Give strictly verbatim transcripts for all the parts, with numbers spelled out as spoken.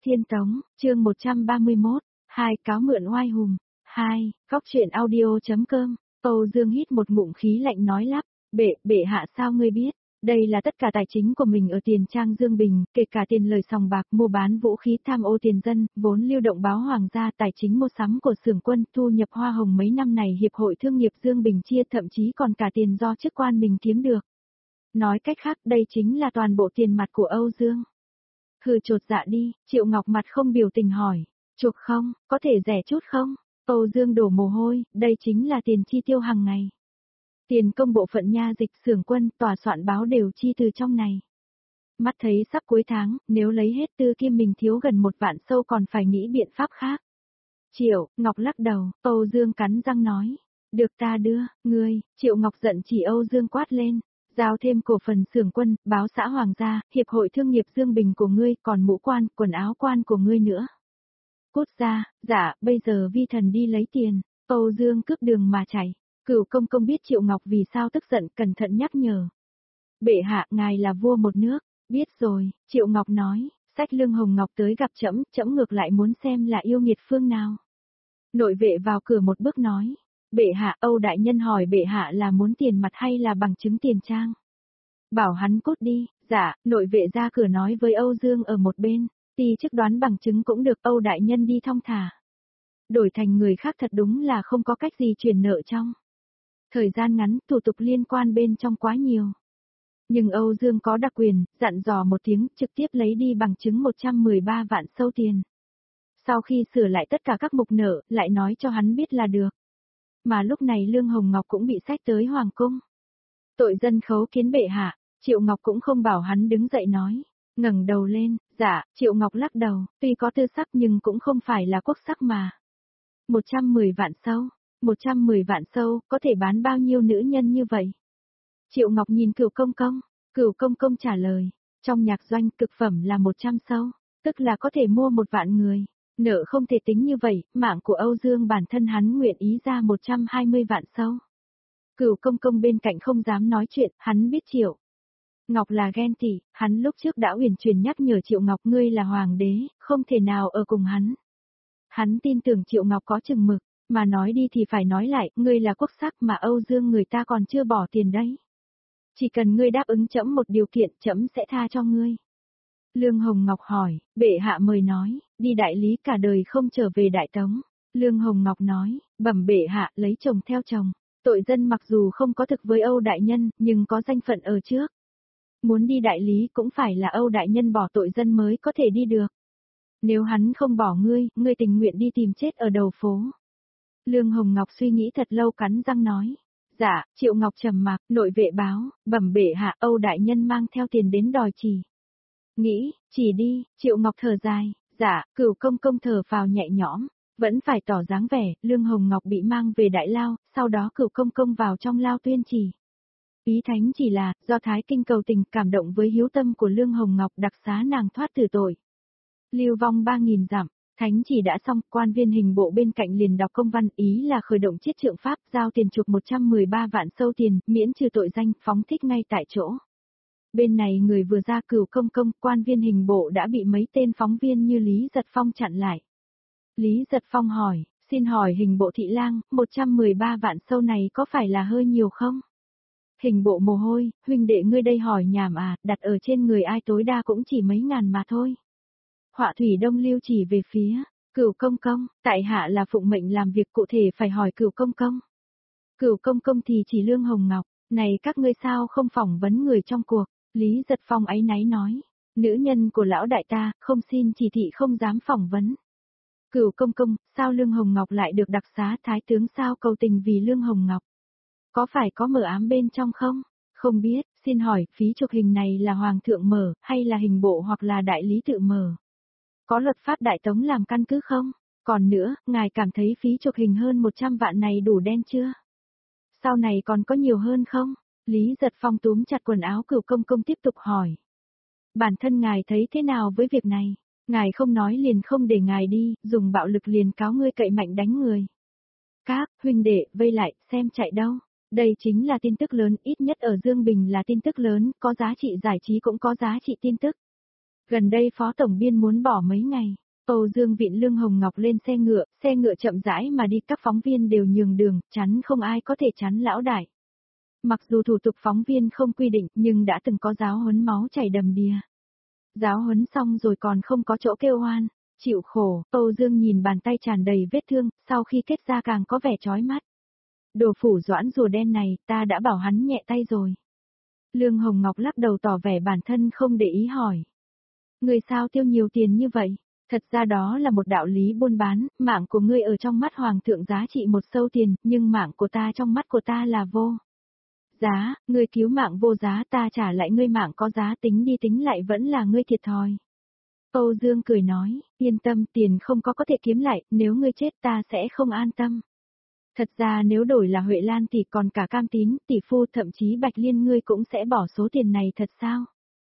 Thiên Tống, chương một trăm ba mươi mốt, hai cáo mượn oai hùng. hai, góc truyện audio.com. Âu Dương hít một ngụm khí lạnh nói lắp, bệ, bệ hạ sao ngươi biết, đây là tất cả tài chính của mình ở tiền trang Dương Bình, kể cả tiền lời sòng bạc, mua bán vũ khí, tham ô tiền dân, vốn lưu động báo hoàng gia, tài chính mua sắm của xưởng quân, thu nhập hoa hồng mấy năm này hiệp hội thương nghiệp Dương Bình chia, thậm chí còn cả tiền do chức quan mình kiếm được. Nói cách khác, đây chính là toàn bộ tiền mặt của Âu Dương. Hừ, chột dạ đi, Triệu Ngọc mặt không biểu tình hỏi, chuộc không, có thể rẻ chút không? Âu Dương đổ mồ hôi, đây chính là tiền chi tiêu hàng ngày. Tiền công bộ phận nha dịch, xưởng quân, tòa soạn báo đều chi từ trong này. Mắt thấy sắp cuối tháng, nếu lấy hết tư kim mình thiếu gần một vạn sâu còn phải nghĩ biện pháp khác. Triệu, Ngọc lắc đầu, Âu Dương cắn răng nói, được ta đưa, ngươi, Triệu Ngọc giận chỉ Âu Dương quát lên. Giao thêm cổ phần xưởng quân, báo xã hoàng gia, hiệp hội thương nghiệp Dương Bình của ngươi, còn mũ quan, quần áo quan của ngươi nữa. Cút ra, dạ, bây giờ vi thần đi lấy tiền. Âu Dương cướp đường mà chạy. Cửu công công biết Triệu Ngọc vì sao tức giận, cẩn thận nhắc nhở. Bệ hạ, ngài là vua một nước. Biết rồi, Triệu Ngọc nói, xách lưng Hồng Ngọc tới gặp trẫm, trẫm ngược lại muốn xem là yêu nghiệt phương nào. Nội vệ vào cửa một bước nói. Bệ hạ, Âu đại nhân hỏi bệ hạ là muốn tiền mặt hay là bằng chứng tiền trang. Bảo hắn cút đi, dạ, nội vệ ra cửa nói với Âu Dương ở một bên, ti chức đoán bằng chứng cũng được, Âu đại nhân đi thong thả. Đổi thành người khác thật đúng là không có cách gì chuyển nợ trong. Thời gian ngắn, thủ tục liên quan bên trong quá nhiều. Nhưng Âu Dương có đặc quyền, dặn dò một tiếng, trực tiếp lấy đi bằng chứng một trăm mười ba vạn sâu tiền. Sau khi sửa lại tất cả các mục nợ, lại nói cho hắn biết là được. Mà lúc này Lương Hồng Ngọc cũng bị xách tới Hoàng Cung. Tội dân khấu kiến bệ hạ, Triệu Ngọc cũng không bảo hắn đứng dậy nói. Ngẩng đầu lên, dạ, Triệu Ngọc lắc đầu, tuy có tư sắc nhưng cũng không phải là quốc sắc mà. một trăm mười vạn sâu, một trăm mười vạn sâu, có thể bán bao nhiêu nữ nhân như vậy? Triệu Ngọc nhìn Cửu công công, Cửu công công trả lời, trong nhạc doanh cực phẩm là một trăm sâu, tức là có thể mua một vạn người. Nợ không thể tính như vậy, mạng của Âu Dương bản thân hắn nguyện ý ra một trăm hai mươi vạn sâu. Cửu công công bên cạnh không dám nói chuyện, hắn biết Triệu Ngọc là ghen tị, hắn lúc trước đã uyển chuyển nhắc nhở Triệu Ngọc ngươi là hoàng đế, không thể nào ở cùng hắn. Hắn tin tưởng Triệu Ngọc có chừng mực, mà nói đi thì phải nói lại, ngươi là quốc sắc mà Âu Dương người ta còn chưa bỏ tiền đấy. Chỉ cần ngươi đáp ứng trẫm một điều kiện, trẫm sẽ tha cho ngươi. Lương Hồng Ngọc hỏi, bệ hạ mời nói, đi đại lý cả đời không trở về Đại Tống. Lương Hồng Ngọc nói, bẩm bệ hạ lấy chồng theo chồng, tội dân mặc dù không có thực với Âu đại nhân, nhưng có danh phận ở trước. Muốn đi đại lý cũng phải là Âu đại nhân bỏ tội dân mới có thể đi được. Nếu hắn không bỏ ngươi, ngươi tình nguyện đi tìm chết ở đầu phố. Lương Hồng Ngọc suy nghĩ thật lâu cắn răng nói. Dạ, Triệu Ngọc trầm mặc, nội vệ báo, bẩm bệ hạ Âu đại nhân mang theo tiền đến đòi chỉ. Nghĩ, chỉ đi, Triệu Ngọc thở dài, dạ, Cửu công công thở phào nhẹ nhõm, vẫn phải tỏ dáng vẻ, Lương Hồng Ngọc bị mang về Đại Lao, sau đó Cửu công công vào trong lao tuyên chỉ. Ý thánh chỉ là, do Thái Kinh cầu tình cảm động với hiếu tâm của Lương Hồng Ngọc đặc xá nàng thoát từ tội. Lưu vong ba nghìn dặm, thánh chỉ đã xong, quan viên hình bộ bên cạnh liền đọc công văn ý là khởi động chiết trượng pháp, giao tiền chuộc một trăm mười ba vạn sâu tiền, miễn trừ tội danh, phóng thích ngay tại chỗ. Bên này người vừa ra Cửu công công, quan viên hình bộ đã bị mấy tên phóng viên như Lý Giật Phong chặn lại. Lý Giật Phong hỏi, xin hỏi hình bộ thị lang, một trăm mười ba vạn sâu này có phải là hơi nhiều không? Hình bộ mồ hôi, huynh đệ ngươi đây hỏi nhảm à, đặt ở trên người ai tối đa cũng chỉ mấy ngàn mà thôi. Họa thủy Đông Lưu chỉ về phía, Cửu công công, tại hạ là phụng mệnh làm việc cụ thể phải hỏi Cửu công công. Cửu công công thì chỉ Lương Hồng Ngọc, này các ngươi sao không phỏng vấn người trong cuộc? Lý Giật Phong áy náy nói, nữ nhân của lão đại ta, không xin chỉ thị không dám phỏng vấn. Cửu công công, sao Lương Hồng Ngọc lại được đặc xá thái tướng sao cầu tình vì Lương Hồng Ngọc? Có phải có mờ ám bên trong không? Không biết, xin hỏi, phí chụp hình này là hoàng thượng mở, hay là hình bộ hoặc là đại lý tự mở? Có luật pháp Đại Tống làm căn cứ không? Còn nữa, ngài cảm thấy phí chụp hình hơn một trăm vạn này đủ đen chưa? Sau này còn có nhiều hơn không? Lý Giật Phong túm chặt quần áo Cửu công công tiếp tục hỏi. Bản thân ngài thấy thế nào với việc này? Ngài không nói liền không để ngài đi, dùng bạo lực liền cáo ngươi cậy mạnh đánh người. Các huynh đệ vây lại, xem chạy đâu. Đây chính là tin tức lớn, ít nhất ở Dương Bình là tin tức lớn, có giá trị giải trí cũng có giá trị tin tức. Gần đây Phó Tổng Biên muốn bỏ mấy ngày. Âu Dương vịn Lương Hồng Ngọc lên xe ngựa, xe ngựa chậm rãi mà đi, các phóng viên đều nhường đường, chắn không ai có thể chắn lão đại. Mặc dù thủ tục phóng viên không quy định, nhưng đã từng có giáo huấn máu chảy đầm đìa. Giáo huấn xong rồi còn không có chỗ kêu oan, chịu khổ, Âu Dương nhìn bàn tay tràn đầy vết thương, sau khi kết ra càng có vẻ chói mắt. Đồ phủ Doãn rùa đen này, ta đã bảo hắn nhẹ tay rồi. Lương Hồng Ngọc lắc đầu tỏ vẻ bản thân không để ý hỏi. Người sao tiêu nhiều tiền như vậy? Thật ra đó là một đạo lý buôn bán, mạng của ngươi ở trong mắt hoàng thượng giá trị một sâu tiền, nhưng mạng của ta trong mắt của ta là vô giá, ngươi cứu mạng vô giá, ta trả lại ngươi mạng có giá, tính đi tính lại vẫn là ngươi thiệt thòi. Âu Dương cười nói, yên tâm, tiền không có có thể kiếm lại, nếu ngươi chết ta sẽ không an tâm. Thật ra nếu đổi là Huệ Lan thì còn cả Cam Tín, tỷ phu, thậm chí Bạch Liên ngươi cũng sẽ bỏ số tiền này thật sao?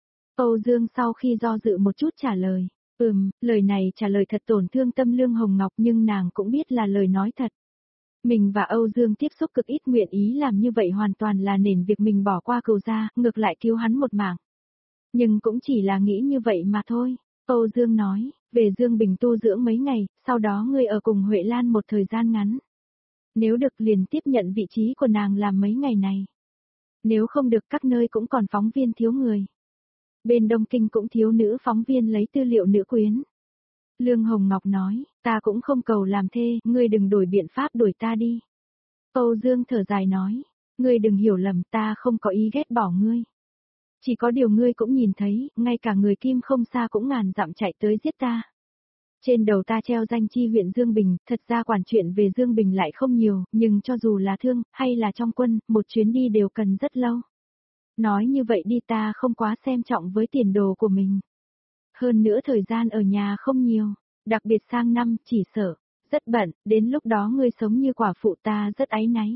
Âu Dương sau khi do dự một chút trả lời, ừm, lời này trả lời thật tổn thương tâm Lương Hồng Ngọc, nhưng nàng cũng biết là lời nói thật. Mình và Âu Dương tiếp xúc cực ít, nguyện ý làm như vậy hoàn toàn là nền việc mình bỏ qua cừu gia, ngược lại cứu hắn một mạng. Nhưng cũng chỉ là nghĩ như vậy mà thôi. Âu Dương nói, về Dương Bình tu dưỡng mấy ngày, sau đó ngươi ở cùng Huệ Lan một thời gian ngắn. Nếu được liền tiếp nhận vị trí của nàng làm mấy ngày này. Nếu không được, các nơi cũng còn phóng viên thiếu người. Bên Đông Kinh cũng thiếu nữ phóng viên lấy tư liệu nữ quyến. Lương Hồng Ngọc nói, ta cũng không cầu làm thê, ngươi đừng đổi biện pháp đuổi ta đi. Âu Dương thở dài nói, ngươi đừng hiểu lầm, ta không có ý ghét bỏ ngươi. Chỉ có điều ngươi cũng nhìn thấy, ngay cả người Kim không xa cũng ngàn dặm chạy tới giết ta. Trên đầu ta treo danh chi huyện Dương Bình, thật ra quản chuyện về Dương Bình lại không nhiều, nhưng cho dù là thương, hay là trong quân, một chuyến đi đều cần rất lâu. Nói như vậy đi, ta không quá xem trọng với tiền đồ của mình. Hơn nữa thời gian ở nhà không nhiều, đặc biệt sang năm, chỉ sợ, rất bận, đến lúc đó ngươi sống như quả phụ ta rất áy náy.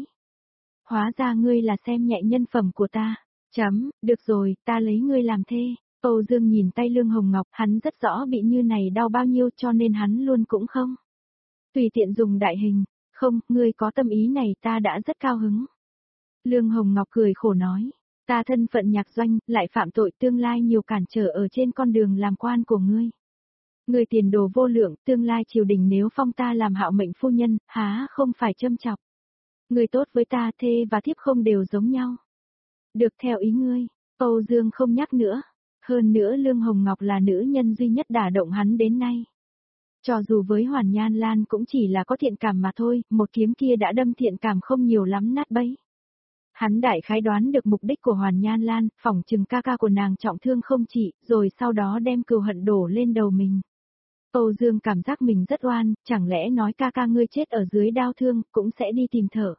Hóa ra ngươi là xem nhẹ nhân phẩm của ta. Chấm, được rồi, ta lấy ngươi làm thê. Âu Dương nhìn tay Lương Hồng Ngọc, hắn rất rõ bị như này đau bao nhiêu cho nên hắn luôn cũng không tùy tiện dùng đại hình. Không, ngươi có tâm ý này ta đã rất cao hứng. Lương Hồng Ngọc cười khổ nói, ta thân phận nhạc doanh, lại phạm tội, tương lai nhiều cản trở ở trên con đường làm quan của ngươi. Ngươi tiền đồ vô lượng, tương lai triều đình nếu phong ta làm hạo mệnh phu nhân, há không phải châm chọc. Ngươi tốt với ta, thê và thiếp không đều giống nhau. Được theo ý ngươi, Âu Dương không nhắc nữa. Hơn nữa Lương Hồng Ngọc là nữ nhân duy nhất đả động hắn đến nay. Cho dù với Hoàn Nhan Lan cũng chỉ là có thiện cảm mà thôi, một kiếm kia đã đâm thiện cảm không nhiều lắm nát bấy. Hắn đại khái đoán được mục đích của Hoàn Nhan Lan, phỏng chừng ca ca của nàng trọng thương không trị, rồi sau đó đem cừu hận đổ lên đầu mình. Âu Dương cảm giác mình rất oan, chẳng lẽ nói ca ca ngươi chết ở dưới đao thương, cũng sẽ đi tìm thở.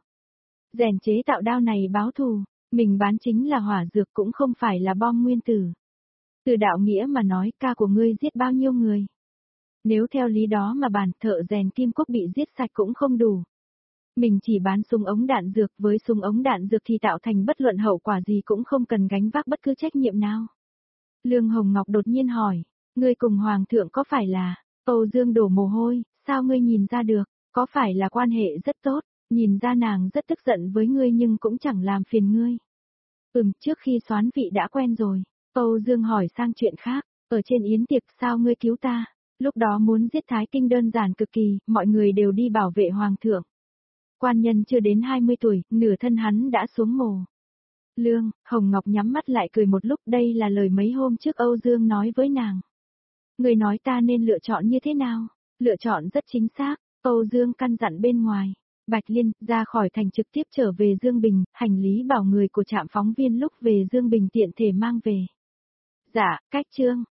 Rèn chế tạo đao này báo thù, mình bán chính là hỏa dược cũng không phải là bom nguyên tử. Từ đạo nghĩa mà nói, ca của ngươi giết bao nhiêu người? Nếu theo lý đó mà bản thợ rèn Kim Quốc bị giết sạch cũng không đủ. Mình chỉ bán súng ống đạn dược, với súng ống đạn dược thì tạo thành bất luận hậu quả gì cũng không cần gánh vác bất cứ trách nhiệm nào. Lương Hồng Ngọc đột nhiên hỏi, ngươi cùng Hoàng thượng có phải là? Âu Dương đổ mồ hôi, sao ngươi nhìn ra được, có phải là quan hệ rất tốt, nhìn ra nàng rất tức giận với ngươi nhưng cũng chẳng làm phiền ngươi. Ừm, trước khi soán vị đã quen rồi. Âu Dương hỏi sang chuyện khác, ở trên yến tiệc sao ngươi cứu ta? Lúc đó muốn giết Thái Kinh đơn giản cực kỳ, mọi người đều đi bảo vệ Hoàng thượng. Quan nhân chưa đến hai mươi tuổi, nửa thân hắn đã xuống mồ. Lương, Hồng Ngọc nhắm mắt lại cười một lúc, đây là lời mấy hôm trước Âu Dương nói với nàng. Người nói ta nên lựa chọn như thế nào? Lựa chọn rất chính xác, Âu Dương căn dặn bên ngoài. Bạch Liên, ra khỏi thành trực tiếp trở về Dương Bình, hành lý bảo người của trạm phóng viên lúc về Dương Bình tiện thể mang về. Dạ, cách chương.